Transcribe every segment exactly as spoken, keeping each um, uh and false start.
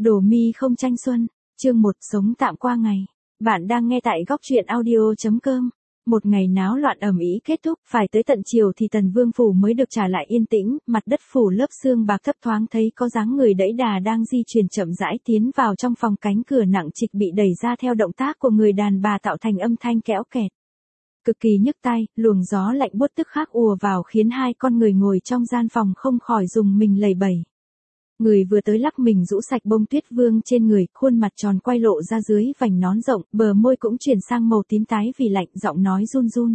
Đồ mi không tranh xuân, chương một sống tạm qua ngày. Bạn đang nghe tại góc truyện audio.com. Một ngày náo loạn ầm ĩ kết thúc, phải tới tận chiều thì Tần Vương phủ mới được trả lại yên tĩnh, mặt đất phủ lớp sương bạc thấp thoáng thấy có dáng người đẫy đà đang di chuyển chậm rãi tiến vào trong phòng, cánh cửa nặng trịch bị đẩy ra theo động tác của người đàn bà tạo thành âm thanh kéo kẹt. Cực kỳ nhức tai, luồng gió lạnh buốt tức khắc ùa vào khiến hai con người ngồi trong gian phòng không khỏi rùng mình lẩy bẩy. Người vừa tới lắc mình rũ sạch bông tuyết vương trên người, khuôn mặt tròn quay lộ ra dưới vành nón rộng, bờ môi cũng chuyển sang màu tím tái vì lạnh, giọng nói run run.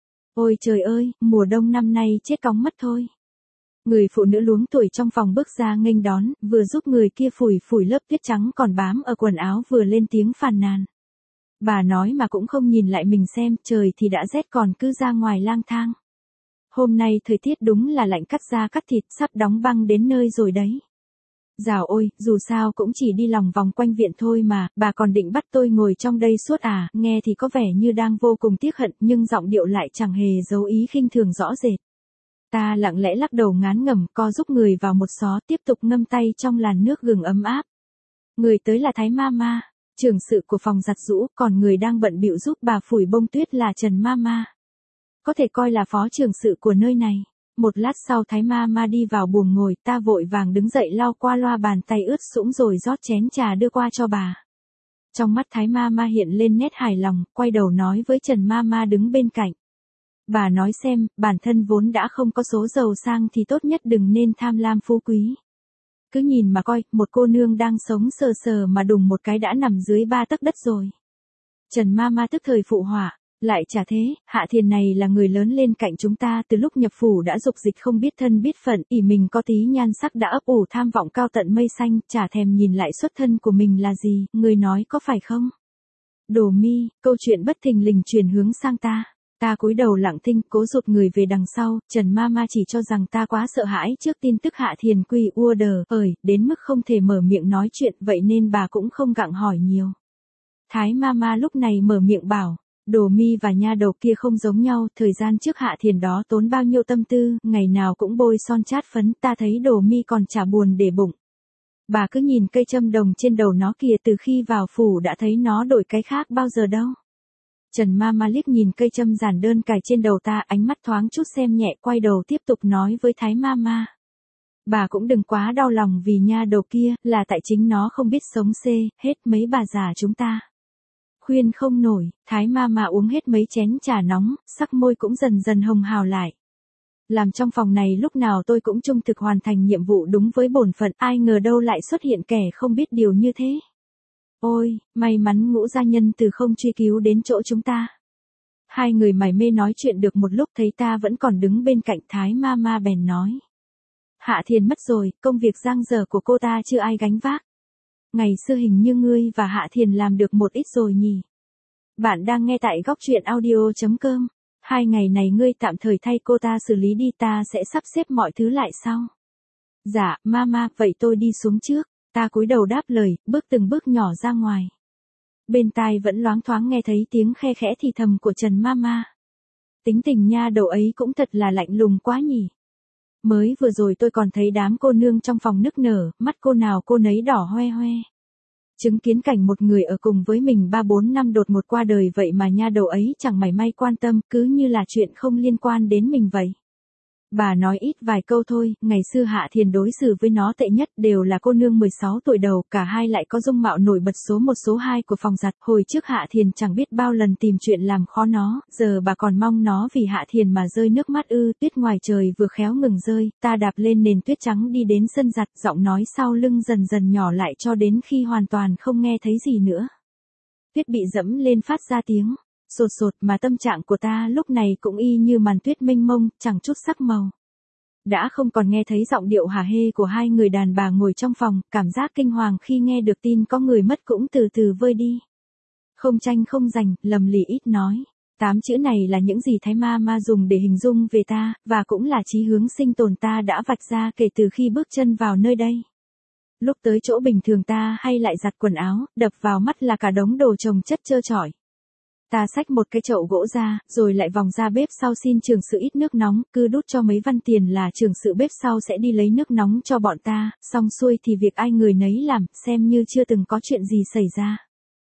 Ôi trời ơi, mùa đông năm nay chết cóng mất thôi. Người phụ nữ luống tuổi trong phòng bước ra nghênh đón, vừa giúp người kia phủi phủi lớp tuyết trắng còn bám ở quần áo vừa lên tiếng phàn nàn. Bà nói mà cũng không nhìn lại mình xem, trời thì đã rét còn cứ ra ngoài lang thang. Hôm nay thời tiết đúng là lạnh cắt da cắt thịt, sắp đóng băng đến nơi rồi đấy. Dào ôi, dù sao cũng chỉ đi lòng vòng quanh viện thôi mà, bà còn định bắt tôi ngồi trong đây suốt à, nghe thì có vẻ như đang vô cùng tiếc hận, nhưng giọng điệu lại chẳng hề giấu ý khinh thường rõ rệt. Ta lặng lẽ lắc đầu ngán ngẩm, co giúp người vào một xó, tiếp tục ngâm tay trong làn nước gừng ấm áp. Người tới là Thái Mama, trưởng sự của phòng giặt giũ, còn người đang bận bịu giúp bà phủi bông tuyết là Trần Mama. Có thể coi là phó trưởng sự của nơi này. Một lát sau Thái Mama đi vào buồng ngồi, ta vội vàng đứng dậy lau qua loa bàn tay ướt sũng rồi rót chén trà đưa qua cho bà. Trong mắt Thái Mama hiện lên nét hài lòng, quay đầu nói với Trần Mama đứng bên cạnh. Bà nói xem, bản thân vốn đã không có số giàu sang thì tốt nhất đừng nên tham lam phú quý. Cứ nhìn mà coi, một cô nương đang sống sờ sờ mà đùng một cái đã nằm dưới ba tấc đất rồi. Trần Mama tức thời phụ họa. Lại chả thế, Hạ Thiền này là người lớn lên cạnh chúng ta từ lúc nhập phủ đã dục dịch không biết thân biết phận, ỷ mình có tí nhan sắc đã ấp ủ tham vọng cao tận mây xanh, chả thèm nhìn lại xuất thân của mình là gì, người nói có phải không? Đồ mi, câu chuyện bất thình lình chuyển hướng sang ta. Ta cúi đầu lặng thinh, cố rụt người về đằng sau, Trần Mama chỉ cho rằng ta quá sợ hãi trước tin tức Hạ Thiền quy ua đờ, ời, đến mức không thể mở miệng nói chuyện, vậy nên bà cũng không gặng hỏi nhiều. Thái Mama lúc này mở miệng bảo. Đồ mi và nha đầu kia không giống nhau, thời gian trước Hạ Thiền đó tốn bao nhiêu tâm tư, ngày nào cũng bôi son chát phấn, ta thấy đồ mi còn chả buồn để bụng. Bà cứ nhìn cây châm đồng trên đầu nó kìa, từ khi vào phủ đã thấy nó đổi cái khác bao giờ đâu. Trần Mama liếc nhìn cây châm giản đơn cài trên đầu ta, ánh mắt thoáng chút xem nhẹ, quay đầu tiếp tục nói với Thái Mama. Bà cũng đừng quá đau lòng vì nha đầu kia, là tại chính nó không biết sống xê, hết mấy bà già chúng ta. Khuyên không nổi, Thái Mama uống hết mấy chén trà nóng, sắc môi cũng dần dần hồng hào lại. Làm trong phòng này lúc nào tôi cũng trung thực hoàn thành nhiệm vụ đúng với bổn phận, ai ngờ đâu lại xuất hiện kẻ không biết điều như thế. Ôi, may mắn Ngũ gia nhân từ không truy cứu đến chỗ chúng ta. Hai người mải mê nói chuyện được một lúc, thấy ta vẫn còn đứng bên cạnh, Thái Mama bèn nói. Hạ Thiền mất rồi, công việc giang dở của cô ta chưa ai gánh vác. Ngày xưa hình như ngươi và Hạ Thiền làm được một ít rồi nhỉ. Bạn đang nghe tại góc truyện audio.com. Hai ngày này ngươi tạm thời thay cô ta xử lý đi, ta sẽ sắp xếp mọi thứ lại sau. Dạ, Mama, vậy tôi đi xuống trước. Ta cúi đầu đáp lời, bước từng bước nhỏ ra ngoài. Bên tai vẫn loáng thoáng nghe thấy tiếng khe khẽ thì thầm của Trần Mama. Tính tình nha đầu ấy cũng thật là lạnh lùng quá nhỉ. Mới vừa rồi tôi còn thấy đám cô nương trong phòng nức nở, mắt cô nào cô nấy đỏ hoe hoe. Chứng kiến cảnh một người ở cùng với mình ba bốn năm đột ngột qua đời vậy mà nha đầu ấy chẳng mảy may quan tâm, cứ như là chuyện không liên quan đến mình vậy. Bà nói ít vài câu thôi, ngày xưa Hạ Thiền đối xử với nó tệ nhất, đều là cô nương mười sáu tuổi đầu, cả hai lại có dung mạo nổi bật số một số hai của phòng giặt. Hồi trước Hạ Thiền chẳng biết bao lần tìm chuyện làm khó nó, giờ bà còn mong nó vì Hạ Thiền mà rơi nước mắt ư. Tuyết ngoài trời vừa khéo ngừng rơi, ta đạp lên nền tuyết trắng đi đến sân giặt, giọng nói sau lưng dần dần nhỏ lại cho đến khi hoàn toàn không nghe thấy gì nữa. Tuyết bị dẫm lên phát ra tiếng sột sột, mà tâm trạng của ta lúc này cũng y như màn tuyết mênh mông, chẳng chút sắc màu. Đã không còn nghe thấy giọng điệu hả hê của hai người đàn bà ngồi trong phòng, cảm giác kinh hoàng khi nghe được tin có người mất cũng từ từ vơi đi. Không tranh không giành, lầm lì ít nói. Tám chữ này là những gì Thái Mama dùng để hình dung về ta, và cũng là chí hướng sinh tồn ta đã vạch ra kể từ khi bước chân vào nơi đây. Lúc tới chỗ bình thường ta hay lại giặt quần áo, đập vào mắt là cả đống đồ chồng chất trơ trọi. Ta xách một cái chậu gỗ ra, rồi lại vòng ra bếp sau xin trường sự ít nước nóng, cứ đút cho mấy văn tiền là trường sự bếp sau sẽ đi lấy nước nóng cho bọn ta, xong xuôi thì việc ai người nấy làm, xem như chưa từng có chuyện gì xảy ra.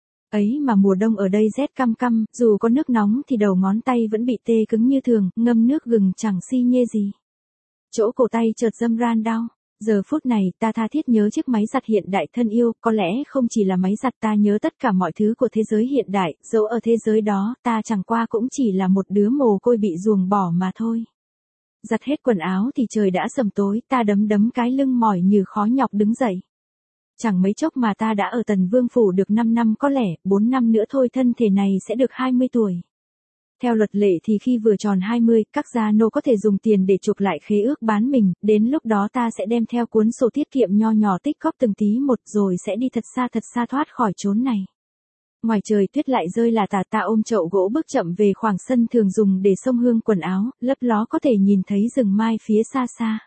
Ấy mà mùa đông ở đây rét căm căm, dù có nước nóng thì đầu ngón tay vẫn bị tê cứng như thường, ngâm nước gừng chẳng si nhê gì. Chỗ cổ tay chợt dâm ran đau. Giờ phút này ta tha thiết nhớ chiếc máy giặt hiện đại thân yêu, có lẽ không chỉ là máy giặt, ta nhớ tất cả mọi thứ của thế giới hiện đại, dẫu ở thế giới đó ta chẳng qua cũng chỉ là một đứa mồ côi bị ruồng bỏ mà thôi. Giặt hết quần áo thì trời đã sầm tối, ta đấm đấm cái lưng mỏi như khó nhọc đứng dậy. Chẳng mấy chốc mà ta đã ở Tần Vương Phủ được năm năm, có lẽ bốn năm nữa thôi thân thể này sẽ được hai mươi tuổi. Theo luật lệ thì khi vừa tròn hai mươi, các gia nô có thể dùng tiền để chuộc lại khế ước bán mình, đến lúc đó ta sẽ đem theo cuốn sổ tiết kiệm nho nhỏ tích góp từng tí một rồi sẽ đi thật xa thật xa thoát khỏi chốn này. Ngoài trời tuyết lại rơi là tả, ta ôm chậu gỗ bước chậm về khoảng sân thường dùng để xông hương quần áo, lấp ló có thể nhìn thấy rừng mai phía xa xa.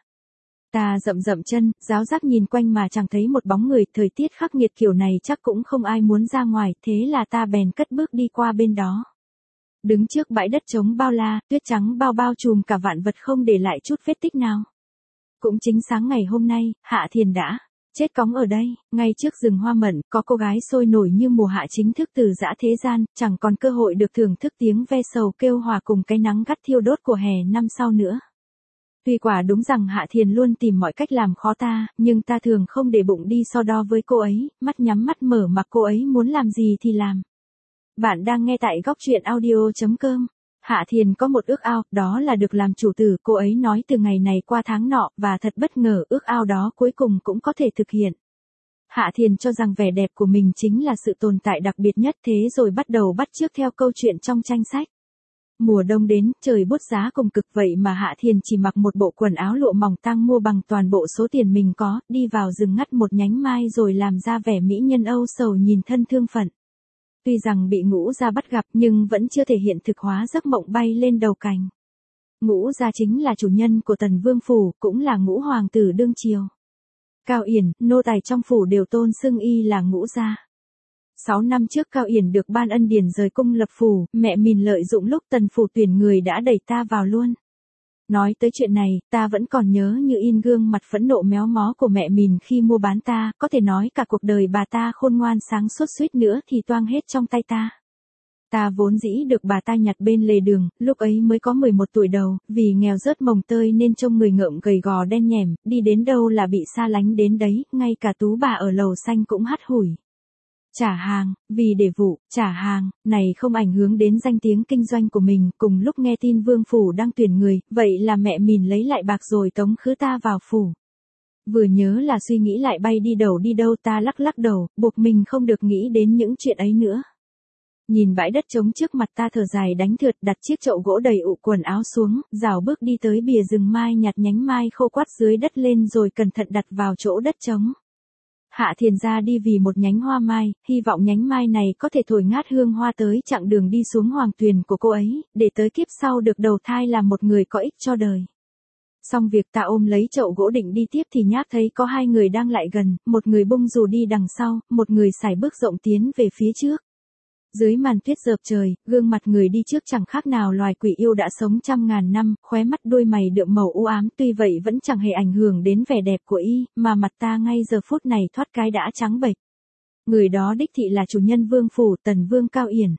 Ta rậm rậm chân, ráo rác nhìn quanh mà chẳng thấy một bóng người, thời tiết khắc nghiệt kiểu này chắc cũng không ai muốn ra ngoài, thế là ta bèn cất bước đi qua bên đó. Đứng trước bãi đất trống bao la, tuyết trắng bao bao trùm cả vạn vật không để lại chút vết tích nào. Cũng chính sáng ngày hôm nay, Hạ Thiền đã chết cóng ở đây, ngay trước rừng hoa mận, có cô gái sôi nổi như mùa hạ chính thức từ dã thế gian, chẳng còn cơ hội được thưởng thức tiếng ve sầu kêu hòa cùng cái nắng gắt thiêu đốt của hè năm sau nữa. Tuy quả đúng rằng Hạ Thiền luôn tìm mọi cách làm khó ta, nhưng ta thường không để bụng đi so đo với cô ấy, mắt nhắm mắt mở mặc cô ấy muốn làm gì thì làm. Bạn đang nghe tại góc truyện audio chấm com. Hạ Thiền có một ước ao, đó là được làm chủ tử, cô ấy nói từ ngày này qua tháng nọ, và thật bất ngờ ước ao đó cuối cùng cũng có thể thực hiện. Hạ Thiền cho rằng vẻ đẹp của mình chính là sự tồn tại đặc biệt nhất, thế rồi bắt đầu bắt chước theo câu chuyện trong tranh sách. Mùa đông đến, trời buốt giá cùng cực, vậy mà Hạ Thiền chỉ mặc một bộ quần áo lụa mỏng tang mua bằng toàn bộ số tiền mình có, đi vào rừng ngắt một nhánh mai rồi làm ra vẻ mỹ nhân âu sầu nhìn thân thương phận. Tuy rằng bị Ngũ Gia bắt gặp nhưng vẫn chưa thể hiện thực hóa giấc mộng bay lên đầu cành. Ngũ Gia chính là chủ nhân của Tần Vương Phủ, cũng là ngũ hoàng tử đương triều. Cao Yển, nô tài trong phủ đều tôn xưng y là Ngũ Gia. Sáu năm trước Cao Yển được ban ân điển rời cung lập phủ, mẹ mình lợi dụng lúc Tần Phủ tuyển người đã đẩy ta vào luôn. Nói tới chuyện này, ta vẫn còn nhớ như in gương mặt phẫn nộ méo mó của mẹ mình khi mua bán ta, có thể nói cả cuộc đời bà ta khôn ngoan sáng suốt suýt nữa thì toang hết trong tay ta. Ta vốn dĩ được bà ta nhặt bên lề đường, lúc ấy mới có mười một tuổi đầu, vì nghèo rớt mồng tơi nên trông người ngợm gầy gò đen nhẻm, đi đến đâu là bị xa lánh đến đấy, ngay cả tú bà ở lầu xanh cũng hắt hủi. Trả hàng, vì để vụ, trả hàng, này không ảnh hưởng đến danh tiếng kinh doanh của mình, cùng lúc nghe tin Vương Phủ đang tuyển người, vậy là mẹ mình lấy lại bạc rồi tống khứ ta vào phủ. Vừa nhớ là suy nghĩ lại bay đi đầu đi đâu, ta lắc lắc đầu, buộc mình không được nghĩ đến những chuyện ấy nữa. Nhìn bãi đất trống trước mặt ta thở dài đánh thượt, đặt chiếc chậu gỗ đầy ụ quần áo xuống, rảo bước đi tới bìa rừng mai nhặt nhánh mai khô quắt dưới đất lên rồi cẩn thận đặt vào chỗ đất trống. Hạ Thiền ra đi vì một nhánh hoa mai, hy vọng nhánh mai này có thể thổi ngát hương hoa tới chặng đường đi xuống hoàng tuyền của cô ấy, để tới kiếp sau được đầu thai làm một người có ích cho đời. Xong việc ta ôm lấy chậu gỗ định đi tiếp thì nhác thấy có hai người đang lại gần, một người bung dù đi đằng sau, một người sải bước rộng tiến về phía trước. Dưới màn tuyết rợp trời, gương mặt người đi trước chẳng khác nào loài quỷ yêu đã sống trăm ngàn năm, khóe mắt đôi mày đượm màu u ám, tuy vậy vẫn chẳng hề ảnh hưởng đến vẻ đẹp của y, mà mặt ta ngay giờ phút này thoát cái đã trắng bệch. Người đó đích thị là chủ nhân Vương Phủ, Tần Vương Cao Yển.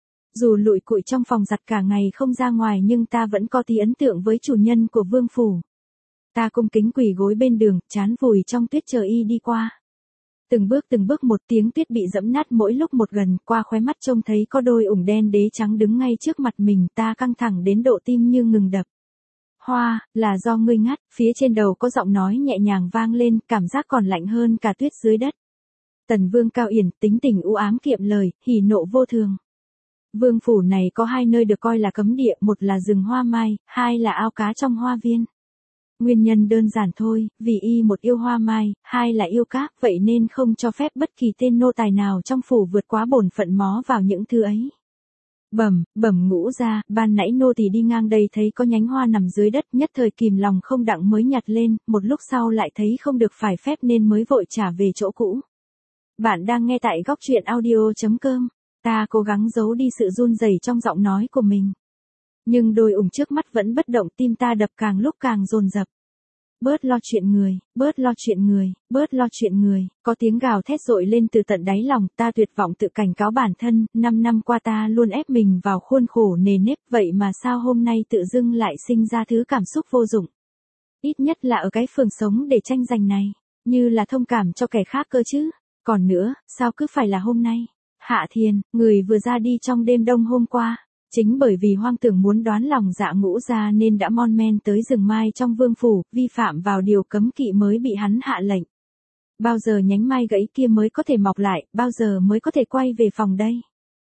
Dù lụi cụi trong phòng giặt cả ngày không ra ngoài nhưng ta vẫn có tí ấn tượng với chủ nhân của Vương Phủ. Ta cung kính quỳ gối bên đường, trán vùi trong tuyết chờ y đi qua. Từng bước từng bước một tiếng tuyết bị dẫm nát mỗi lúc một gần, qua khóe mắt trông thấy có đôi ủng đen đế trắng đứng ngay trước mặt mình, ta căng thẳng đến độ tim như ngừng đập. Hoa, là do ngươi ngắt, phía trên đầu có giọng nói nhẹ nhàng vang lên, cảm giác còn lạnh hơn cả tuyết dưới đất. Tần Vương Cao Yển, tính tình u ám kiệm lời, hỉ nộ vô thường. Vương Phủ này có hai nơi được coi là cấm địa, một là rừng hoa mai, hai là ao cá trong hoa viên. Nguyên nhân đơn giản thôi, vì y một yêu hoa mai, hai là yêu cát, vậy nên không cho phép bất kỳ tên nô tài nào trong phủ vượt quá bổn phận mó vào những thứ ấy. Bẩm, bẩm Ngũ Gia, ban nãy nô tỳ đi ngang đây thấy có nhánh hoa nằm dưới đất, nhất thời kìm lòng không đặng mới nhặt lên, một lúc sau lại thấy không được phải phép nên mới vội trả về chỗ cũ. Bạn đang nghe tại góc truyện audio chấm com. Ta cố gắng giấu đi sự run rẩy trong giọng nói của mình. Nhưng đôi ủng trước mắt vẫn bất động, tim ta đập càng lúc càng dồn dập. Bớt lo chuyện người, bớt lo chuyện người, bớt lo chuyện người, có tiếng gào thét dội lên từ tận đáy lòng, ta tuyệt vọng tự cảnh cáo bản thân, năm năm qua ta luôn ép mình vào khuôn khổ nề nếp, vậy mà sao hôm nay tự dưng lại sinh ra thứ cảm xúc vô dụng. Ít nhất là ở cái phường sống để tranh giành này, như là thông cảm cho kẻ khác cơ chứ, còn nữa, sao cứ phải là hôm nay. Hạ Thiền, người vừa ra đi trong đêm đông hôm qua. Chính bởi vì hoang tưởng muốn đoán lòng dạ Ngũ Gia nên đã mon men tới rừng mai trong vương phủ, vi phạm vào điều cấm kỵ mới bị hắn hạ lệnh. Bao giờ nhánh mai gãy kia mới có thể mọc lại, bao giờ mới có thể quay về phòng đây?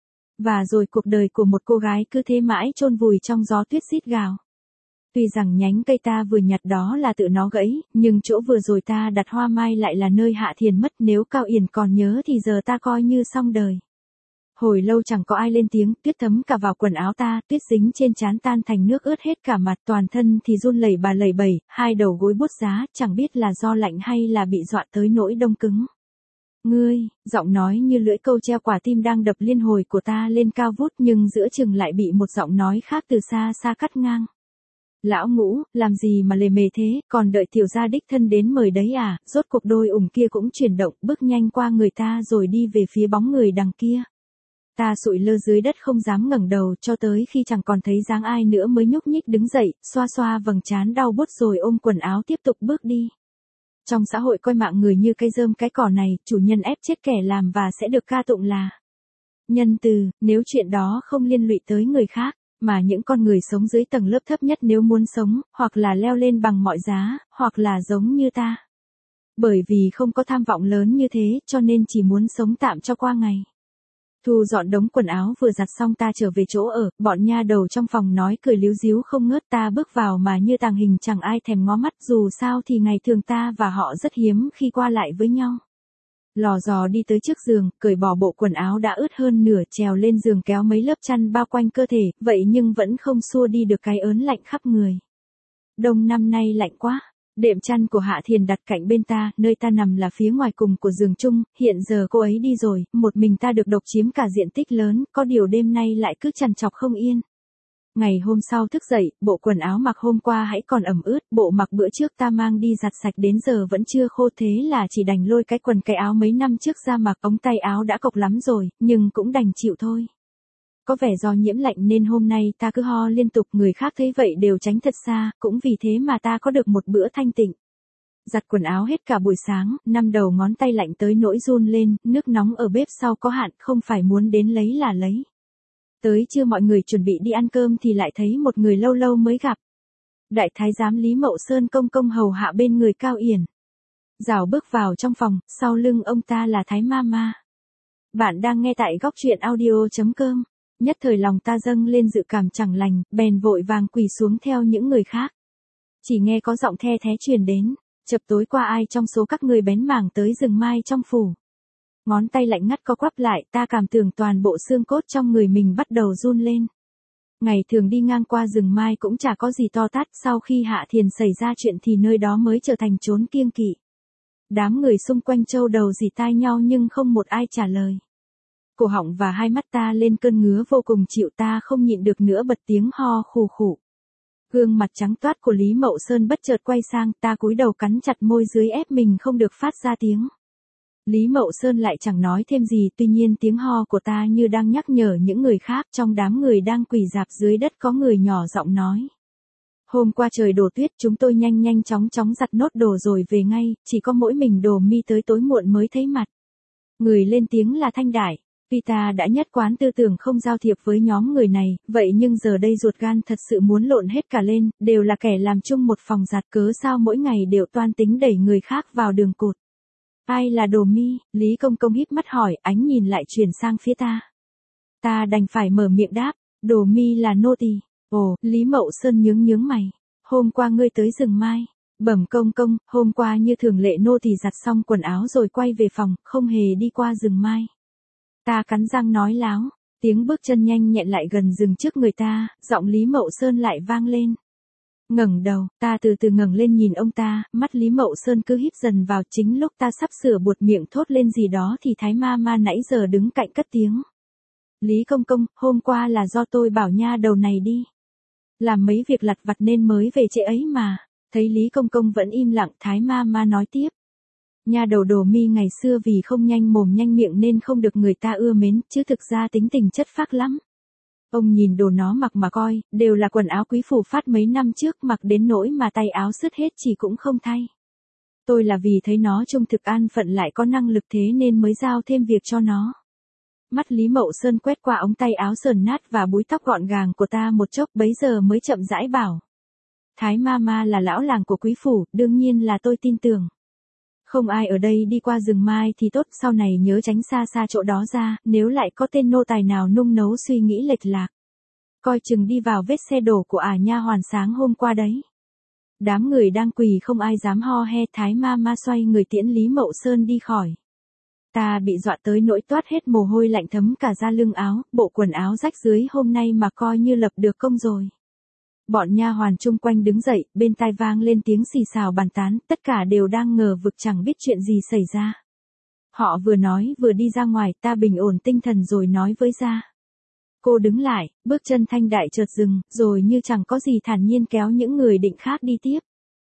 Và rồi cuộc đời của một cô gái cứ thế mãi chôn vùi trong gió tuyết rít gào. Tuy rằng nhánh cây ta vừa nhặt đó là tự nó gãy, nhưng chỗ vừa rồi ta đặt hoa mai lại là nơi Hạ Thiền mất, nếu Cao Yển còn nhớ thì giờ ta coi như xong đời. Hồi lâu chẳng có ai lên tiếng, tuyết thấm cả vào quần áo ta, tuyết dính trên trán tan thành nước ướt hết cả mặt, toàn thân thì run lẩy bà lẩy bẩy, hai đầu gối buốt giá, chẳng biết là do lạnh hay là bị dọa tới nỗi đông cứng. Ngươi, giọng nói như lưỡi câu treo quả tim đang đập liên hồi của ta lên cao vút, nhưng giữa chừng lại bị một giọng nói khác từ xa xa cắt ngang. Lão Ngũ, làm gì mà lề mề thế, còn đợi tiểu gia đích thân đến mời đấy à? Rốt cuộc đôi ủng kia cũng chuyển động, bước nhanh qua người ta rồi đi về phía bóng người đằng kia. Ta sụi lơ dưới đất không dám ngẩng đầu cho tới khi chẳng còn thấy dáng ai nữa mới nhúc nhích đứng dậy, xoa xoa vầng trán đau buốt rồi ôm quần áo tiếp tục bước đi. Trong xã hội coi mạng người như cây rơm cái cỏ này, chủ nhân ép chết kẻ làm và sẽ được ca tụng là nhân từ, nếu chuyện đó không liên lụy tới người khác, mà những con người sống dưới tầng lớp thấp nhất nếu muốn sống, hoặc là leo lên bằng mọi giá, hoặc là giống như ta. Bởi vì không có tham vọng lớn như thế, cho nên chỉ muốn sống tạm cho qua ngày. Thu dọn đống quần áo vừa giặt xong ta trở về chỗ ở, bọn nha đầu trong phòng nói cười líu díu không ngớt, ta bước vào mà như tàng hình chẳng ai thèm ngó mắt, dù sao thì ngày thường ta và họ rất hiếm khi qua lại với nhau. Lò dò đi tới trước giường, cởi bỏ bộ quần áo đã ướt hơn nửa, trèo lên giường kéo mấy lớp chăn bao quanh cơ thể, vậy nhưng vẫn không xua đi được cái ớn lạnh khắp người. Đông năm nay lạnh quá. Đệm chăn của Hạ Thiền đặt cạnh bên ta, nơi ta nằm là phía ngoài cùng của giường chung, hiện giờ cô ấy đi rồi, một mình ta được độc chiếm cả diện tích lớn, có điều đêm nay lại cứ trằn trọc không yên. Ngày hôm sau thức dậy, bộ quần áo mặc hôm qua hãy còn ẩm ướt, bộ mặc bữa trước ta mang đi giặt sạch đến giờ vẫn chưa khô, thế là chỉ đành lôi cái quần cái áo mấy năm trước ra mặc, ống tay áo đã cộc lắm rồi, nhưng cũng đành chịu thôi. Có vẻ do nhiễm lạnh nên hôm nay ta cứ ho liên tục, người khác thấy vậy đều tránh thật xa, cũng vì thế mà ta có được một bữa thanh tịnh. Giặt quần áo hết cả buổi sáng, năm đầu ngón tay lạnh tới nỗi run lên, nước nóng ở bếp sau có hạn, không phải muốn đến lấy là lấy. Tới trưa mọi người chuẩn bị đi ăn cơm thì lại thấy một người lâu lâu mới gặp. Đại thái giám Lý Mậu Sơn công công hầu hạ bên người Cao Yển. Rảo bước vào trong phòng, sau lưng ông ta là Thái Mama. Bạn đang nghe tại góc truyện audio chấm com. Nhất thời lòng ta dâng lên dự cảm chẳng lành, bèn vội vàng quỳ xuống theo những người khác. Chỉ nghe có giọng the thé truyền đến, chập tối qua ai trong số các người bén mảng tới rừng mai trong phủ. Ngón tay lạnh ngắt co quắp lại, ta cảm tưởng toàn bộ xương cốt trong người mình bắt đầu run lên. Ngày thường đi ngang qua rừng mai cũng chả có gì to tát, sau khi Hạ Thiền xảy ra chuyện thì nơi đó mới trở thành chốn kiêng kỵ. Đám người xung quanh châu đầu dì tai nhau nhưng không một ai trả lời. Cổ họng và hai mắt ta lên cơn ngứa vô cùng chịu, ta không nhịn được nữa bật tiếng ho khù khụ. Gương mặt trắng toát của Lý Mậu Sơn bất chợt quay sang, ta cúi đầu cắn chặt môi dưới ép mình không được phát ra tiếng. Lý Mậu Sơn lại chẳng nói thêm gì, tuy nhiên tiếng ho của ta như đang nhắc nhở những người khác, trong đám người đang quỳ rạp dưới đất có người nhỏ giọng nói. Hôm qua trời đổ tuyết, chúng tôi nhanh nhanh chóng chóng giặt nốt đồ rồi về ngay, chỉ có mỗi mình Đồ Mi tới tối muộn mới thấy mặt. Người lên tiếng là Thanh Đại. Vì ta đã nhất quán tư tưởng không giao thiệp với nhóm người này, vậy nhưng giờ đây ruột gan thật sự muốn lộn hết cả lên, đều là kẻ làm chung một phòng giặt, cớ sao mỗi ngày đều toan tính đẩy người khác vào đường cụt. Ai là Đồ Mi? Lý Công Công híp mắt hỏi, ánh nhìn lại chuyển sang phía ta. Ta đành phải mở miệng đáp, Đồ Mi là nô tỳ. Ồ, Lý Mậu Sơn nhướng nhướng mày. Hôm qua ngươi tới rừng mai. Bẩm công công, hôm qua như thường lệ nô tỳ giặt xong quần áo rồi quay về phòng, không hề đi qua rừng mai. Ta cắn răng nói láo, tiếng bước chân nhanh nhẹn lại gần dừng trước người ta, giọng Lý Mậu Sơn lại vang lên. Ngẩng đầu, ta từ từ ngẩng lên nhìn ông ta, mắt Lý Mậu Sơn cứ híp dần vào, chính lúc ta sắp sửa buột miệng thốt lên gì đó thì Thái Mama nãy giờ đứng cạnh cất tiếng. Lý công công, hôm qua là do tôi bảo nha đầu này đi làm mấy việc lặt vặt nên mới về trễ ấy mà. Thấy Lý công công vẫn im lặng, Thái ma ma nói tiếp. Nha đầu Đồ Mi ngày xưa vì không nhanh mồm nhanh miệng nên không được người ta ưa mến, chứ thực ra tính tình chất phác lắm. Ông nhìn đồ nó mặc mà coi, đều là quần áo quý phủ phát mấy năm trước, mặc đến nỗi mà tay áo sứt hết chỉ cũng không thay. Tôi là vì thấy nó trung thực an phận lại có năng lực thế nên mới giao thêm việc cho nó. Mắt Lý Mậu Sơn quét qua ống tay áo sờn nát và búi tóc gọn gàng của ta một chốc, bấy giờ mới chậm rãi bảo. Thái ma ma là lão làng của quý phủ, đương nhiên là tôi tin tưởng. Không ai ở đây đi qua rừng mai thì tốt, sau này nhớ tránh xa xa chỗ đó ra, nếu lại có tên nô tài nào nung nấu suy nghĩ lệch lạc. Coi chừng đi vào vết xe đổ của ả nha hoàn sáng hôm qua đấy. Đám người đang quỳ không ai dám ho he, Thái ma ma xoay người tiễn Lý Mậu Sơn đi khỏi. Ta bị dọa tới nỗi toát hết mồ hôi lạnh thấm cả da lưng áo, bộ quần áo rách dưới hôm nay mà coi như lập được công rồi. Bọn nha hoàn chung quanh đứng dậy, bên tai vang lên tiếng xì xào bàn tán, tất cả đều đang ngờ vực chẳng biết chuyện gì xảy ra. Họ vừa nói vừa đi ra ngoài, ta bình ổn tinh thần rồi nói với Gia. Cô đứng lại, bước chân Thanh Đại chợt dừng, rồi như chẳng có gì thản nhiên kéo những người định khác đi tiếp.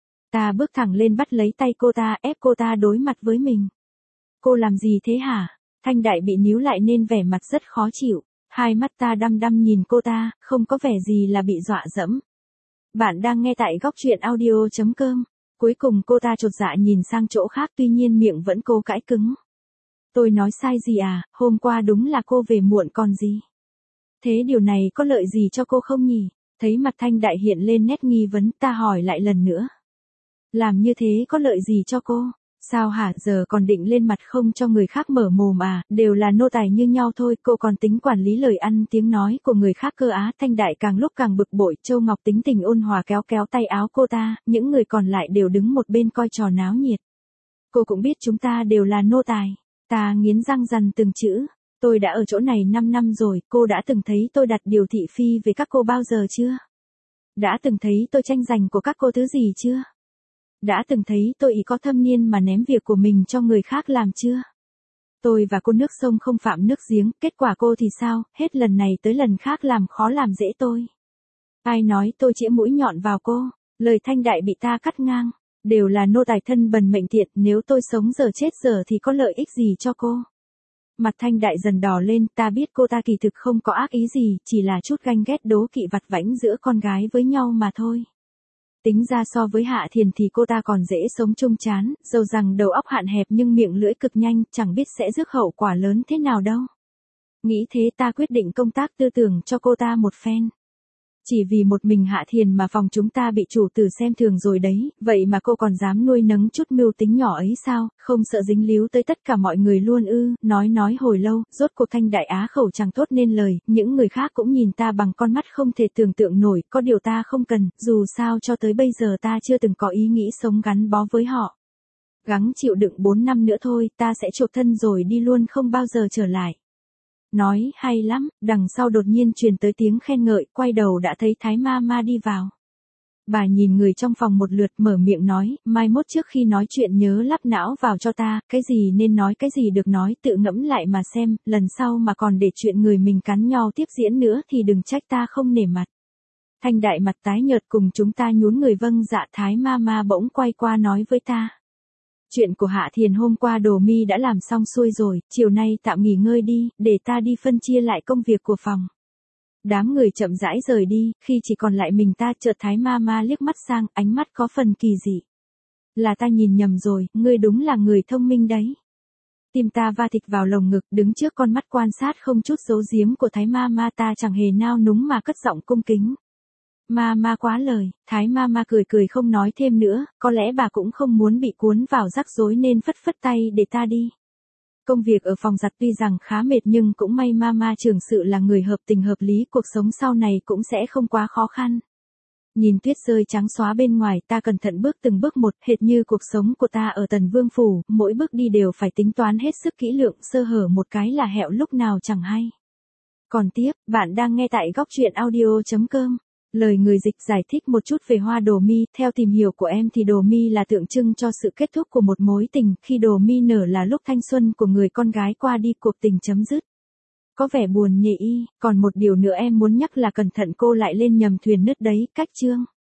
Ta bước thẳng lên bắt lấy tay cô ta, ép cô ta đối mặt với mình. Cô làm gì thế hả? Thanh Đại bị níu lại nên vẻ mặt rất khó chịu. Hai mắt ta đăm đăm nhìn cô ta, không có vẻ gì là bị dọa dẫm. Bạn đang nghe tại góc truyện audio chấm com. Cuối cùng cô ta chột dạ nhìn sang chỗ khác, tuy nhiên miệng vẫn cố cãi cứng. Tôi nói sai gì à, hôm qua đúng là cô về muộn còn gì. Thế điều này có lợi gì cho cô không nhỉ? Thấy mặt Thanh Đại hiện lên nét nghi vấn, ta hỏi lại lần nữa. Làm như thế có lợi gì cho cô? Sao hả, giờ còn định lên mặt không cho người khác mở mồm à, đều là nô tài như nhau thôi, cô còn tính quản lý lời ăn tiếng nói của người khác cơ á. Thanh Đại càng lúc càng bực bội, Châu Ngọc tính tình ôn hòa kéo kéo tay áo cô ta, những người còn lại đều đứng một bên coi trò náo nhiệt. Cô cũng biết chúng ta đều là nô tài. Ta nghiến răng dằn từng chữ. Tôi đã ở chỗ này năm năm rồi, cô đã từng thấy tôi đặt điều thị phi về các cô bao giờ chưa? Đã từng thấy tôi tranh giành của các cô thứ gì chưa? Đã từng thấy tôi ý có thâm niên mà ném việc của mình cho người khác làm chưa? Tôi và cô nước sông không phạm nước giếng, kết quả cô thì sao, hết lần này tới lần khác làm khó làm dễ tôi. Ai nói tôi chĩa mũi nhọn vào cô? Lời Thanh Đại bị ta cắt ngang. Đều là nô tài thân bần mệnh thiện, nếu tôi sống giờ chết giờ thì có lợi ích gì cho cô? Mặt Thanh Đại dần đỏ lên, ta biết cô ta kỳ thực không có ác ý gì, chỉ là chút ganh ghét đố kỵ vặt vãnh giữa con gái với nhau mà thôi. Tính ra so với Hạ Thiền thì cô ta còn dễ sống chung chán, dầu rằng đầu óc hạn hẹp nhưng miệng lưỡi cực nhanh, chẳng biết sẽ rước hậu quả lớn thế nào đâu. Nghĩ thế ta quyết định công tác tư tưởng cho cô ta một phen. Chỉ vì một mình Hạ Thiền mà phòng chúng ta bị chủ tử xem thường rồi đấy, vậy mà cô còn dám nuôi nấng chút mưu tính nhỏ ấy sao, không sợ dính líu tới tất cả mọi người luôn ư? Nói nói hồi lâu, rốt cuộc Thanh Đại á khẩu chẳng thốt nên lời, những người khác cũng nhìn ta bằng con mắt không thể tưởng tượng nổi, có điều ta không cần, dù sao cho tới bây giờ ta chưa từng có ý nghĩ sống gắn bó với họ. Gắng chịu đựng bốn năm nữa thôi, ta sẽ chuộc thân rồi đi luôn, không bao giờ trở lại. Nói hay lắm, đằng sau đột nhiên truyền tới tiếng khen ngợi, quay đầu đã thấy Thái ma ma đi vào. Bà nhìn người trong phòng một lượt, mở miệng nói, mai mốt trước khi nói chuyện nhớ lắp não vào cho ta, cái gì nên nói cái gì được nói, tự ngẫm lại mà xem, lần sau mà còn để chuyện người mình cắn nhau tiếp diễn nữa thì đừng trách ta không nể mặt. Thanh Đại mặt tái nhợt cùng chúng ta nhún người vâng dạ. Thái ma ma bỗng quay qua nói với ta. Chuyện của Hạ Thiền hôm qua Đồ Mi đã làm xong xuôi rồi, chiều nay tạm nghỉ ngơi đi, để ta đi phân chia lại công việc của phòng. Đám người chậm rãi rời đi, khi chỉ còn lại mình ta, chợt Thái ma ma liếc mắt sang, ánh mắt có phần kỳ dị. Là ta nhìn nhầm rồi, ngươi đúng là người thông minh đấy. Tim ta va thịt vào lồng ngực, đứng trước con mắt quan sát không chút giấu giếm của Thái ma ma, ta chẳng hề nao núng mà cất giọng cung kính. Ma ma quá lời. Thái ma ma cười cười không nói thêm nữa, có lẽ bà cũng không muốn bị cuốn vào rắc rối nên phất phất tay để ta đi. Công việc ở phòng giặt tuy rằng khá mệt nhưng cũng may ma ma trưởng sự là người hợp tình hợp lý, cuộc sống sau này cũng sẽ không quá khó khăn. Nhìn tuyết rơi trắng xóa bên ngoài, ta cẩn thận bước từng bước một, hệt như cuộc sống của ta ở Tần Vương Phủ, mỗi bước đi đều phải tính toán hết sức kỹ lưỡng, sơ hở một cái là hẹo lúc nào chẳng hay. Còn tiếp, bạn đang nghe tại góc truyện audio chấm com. Lời người dịch giải thích một chút về hoa Đồ Mi, theo tìm hiểu của em thì Đồ Mi là tượng trưng cho sự kết thúc của một mối tình, khi Đồ Mi nở là lúc thanh xuân của người con gái qua đi, cuộc tình chấm dứt. có vẻ buồn nhỉ y, còn một điều nữa em muốn nhắc là cẩn thận cô lại lên nhầm thuyền nứt đấy, cách chương.